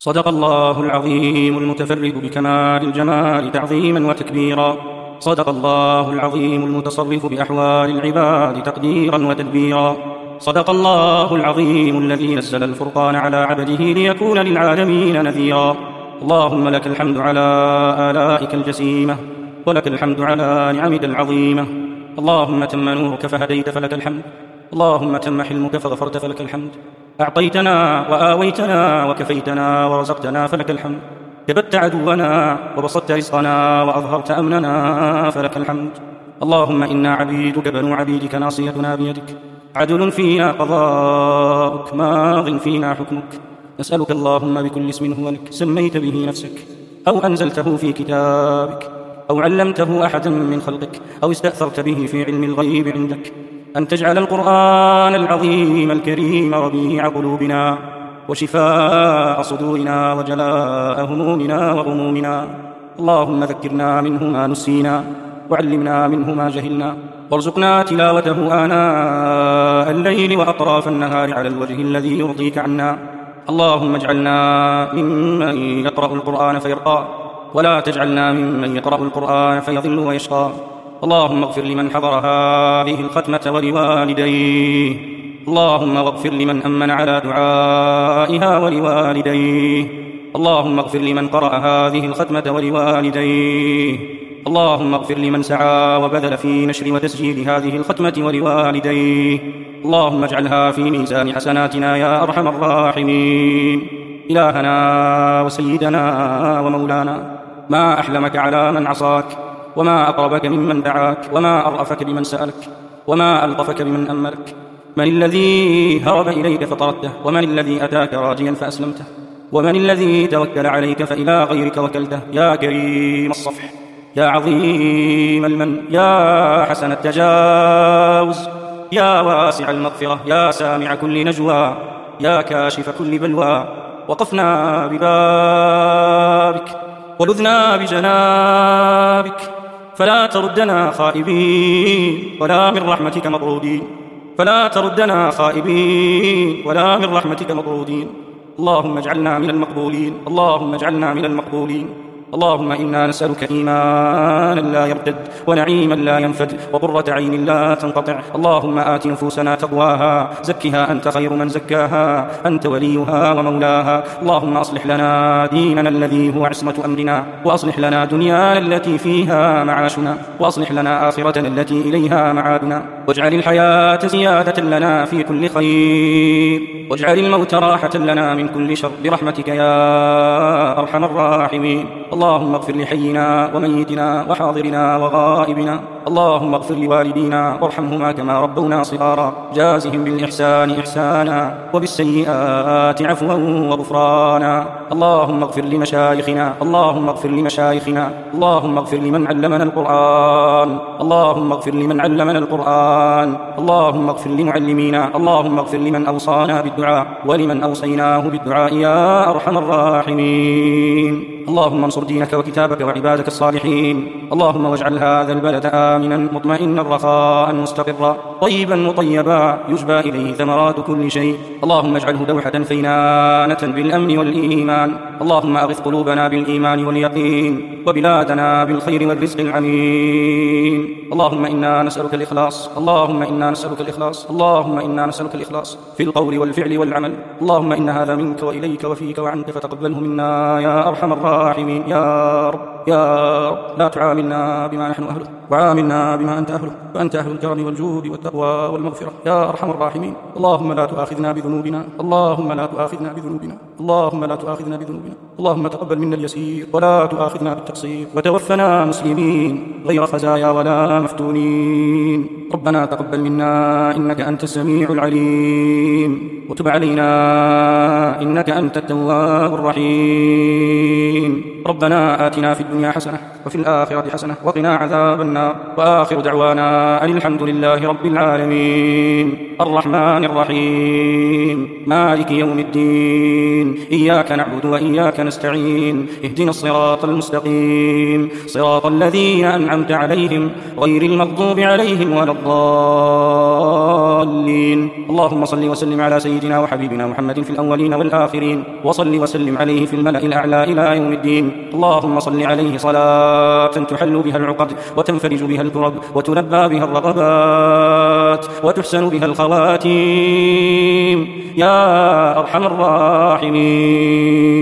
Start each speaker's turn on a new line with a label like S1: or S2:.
S1: صدق الله العظيم المتفرد بكمال الجمال تعظيما وتكبيرا. صدق الله العظيم المتصرف بأحوال العباد تقديرا وتدبيرا. صدق الله العظيم الذي نزل الفرقان على عبده ليكون للعالمين نذيرا. اللهم لك الحمد على آلائك الجسيمة، ولك الحمد على نعمك العظيمة. اللهم تم نورك فهديت فلك الحمد، اللهم تم حلمك فغفرت فلك الحمد. أعطيتنا وآويتنا وكفيتنا ورزقتنا فلك الحمد. كبت عدونا وبسطت رزقنا وأظهرت أمننا فلك الحمد. اللهم إنا عبيدك بنو عبيدك ناصيتنا بيدك، عدل فينا قضاؤك، ماض فينا حكمك. نسألك اللهم بكل اسم هو لك سميت به نفسك أو أنزلته في كتابك أو علمته أحدا من خلقك أو استأثرت به في علم الغيب عندك، أن تجعل القرآن العظيم الكريم ربيع قلوبنا وشفاء صدورنا وجلاء همومنا وغمومنا. اللهم ذكرنا منه ما نسينا وعلمنا منه ما جهلنا، وارزقنا تلاوته آناء الليل وأطراف النهار على الوجه الذي يرضيك عنا. اللهم اجعلنا ممن يقرأ القرآن فيرقى، ولا تجعلنا ممن يقرأ القرآن فيضل ويشقى. اللهم اغفر لمن حضر هذه الختمة ولوالديه، اللهم اغفر لمن أمن على دعائها ولوالديه، اللهم اغفر لمن قرأ هذه الختمة ولوالديه، اللهم اغفر لمن سعى وبذل في نشر وتسجيل هذه الختمة ولوالديه. اللهم اجعلها في ميزان حسناتنا يا أرحم الراحمين. إلهنا وسيدنا ومولانا، ما أحلمك على من عصاك، وما أقربك ممن دعاك، وما أرأفك بمن سألك، وما ألطفك بمن أملك. من الذي هرب إليك فطردته، ومن الذي أتاك راجيا فأسلمته، ومن الذي توكل عليك فإلى غيرك وكلته. يا كريم الصفح، يا عظيم المن، يا حسن التجاوز، يا واسع المغفرة، يا سامع كل نجوى، يا كاشف كل بلوى. وقفنا ببابك ولذنا بجنابك، فلا تردنا خائبين ولا من رحمتك مطرودين، فلا تردنا خائبين ولا من رحمتك مطرودين. اللهم اجعلنا من المقبولين، اللهم اجعلنا من المقبولين. اللهم إنا نسألك إيمانا لا يرتد، ونعيما لا ينفد، وقرة عين لا تنقطع. اللهم آت نفوسنا تقواها، زكها أنت خير من زكاها، أنت وليها ومولاها. اللهم أصلح لنا ديننا الذي هو عصمة أمرنا، وأصلح لنا دنيانا التي فيها معاشنا، وأصلح لنا آخرتنا التي إليها معادنا، واجعل الحياة زيادة لنا في كل خير، واجعل الموت راحة لنا من كل شر، برحمتك يا أرحم الراحمين. اللهم اغفر لحينا وميتنا وحاضرنا وغائبنا، اللهم اغفر لوالدينا وارحمهما كما ربونا صغارا، جازهم بالإحسان إحسانا وبالسيئات عفوا وغفرانا. اللهم اغفر لمشايخنا، اللهم اغفر لمشايخنا، اللهم اغفر لمن علمنا القرآن، اللهم اغفر لمن علمنا القرآن، اللهم اغفر لمعلمينا، اللهم اغفر لمن أوصانا بالدعاء ولمن أوصيناه بالدعاء يا أرحم الراحمين. اللهم انصر دينك وكتابك وعبادك الصالحين. اللهم واجعل هذا البلد آمنا مطمئنا رخاء مستقرا طيبا مطيبا يجبى إليه ثمرات كل شيء. اللهم اجعله دوحة فينانة بالأمن والإيمان. اللهم أغث قلوبنا بالإيمان واليقين، وبلادنا بالخير والرزق العميم. اللهم إنا نسألك الإخلاص، اللهم إنا نسألك الإخلاص، اللهم إنا نسألك الإخلاص في القول والفعل والعمل. اللهم إن هذا منك وإليك وفيك وعنك، فتقبله منا يا أرحم الراحمين. يا رب يا رب، لا تعاملنا بما نحن أهله، وعاملنا بما أنت أهله، فأنت أهل الكرم والجود والتقوى والمغفرة يا أرحم الراحمين. اللهم لا تؤاخذنا بذنوبنا، اللهم لا تؤاخذنا بذنوبنا، اللهم لا تؤاخذنا بذنوبنا. اللهم تقبل منا اليسير ولا تؤاخذنا بالتقصير، وتوفنا مسلمين غير خزايا ولا مفتونين. ربنا تقبل منا إنك أنت السميع العليم، وتب علينا إنك أنت التواب الرحيم. ربنا آتنا في الدنيا حسنة وفي الآخرة حسنة وقنا عذاب النار، وآخر دعوانا أن الحمد لله رب العالمين. الرحمن الرحيم مالك يوم الدين إياك نعبد وإياك نستعين اهدنا الصراط المستقيم صراط الذين أنعمت عليهم غير المغضوب عليهم ولا الضالين اللهم صل وسلم على سيدنا وحبيبنا محمد في الأولين والآخرين وصل وسلم عليه في الملأ الأعلى إلى يوم الدين اللهم صل عليه صلاة تحل بها العقد وتنفرج بها الكرب وتنبى بها الرغبات وتحسن بها الخواتيم يا أرحم الراحمين.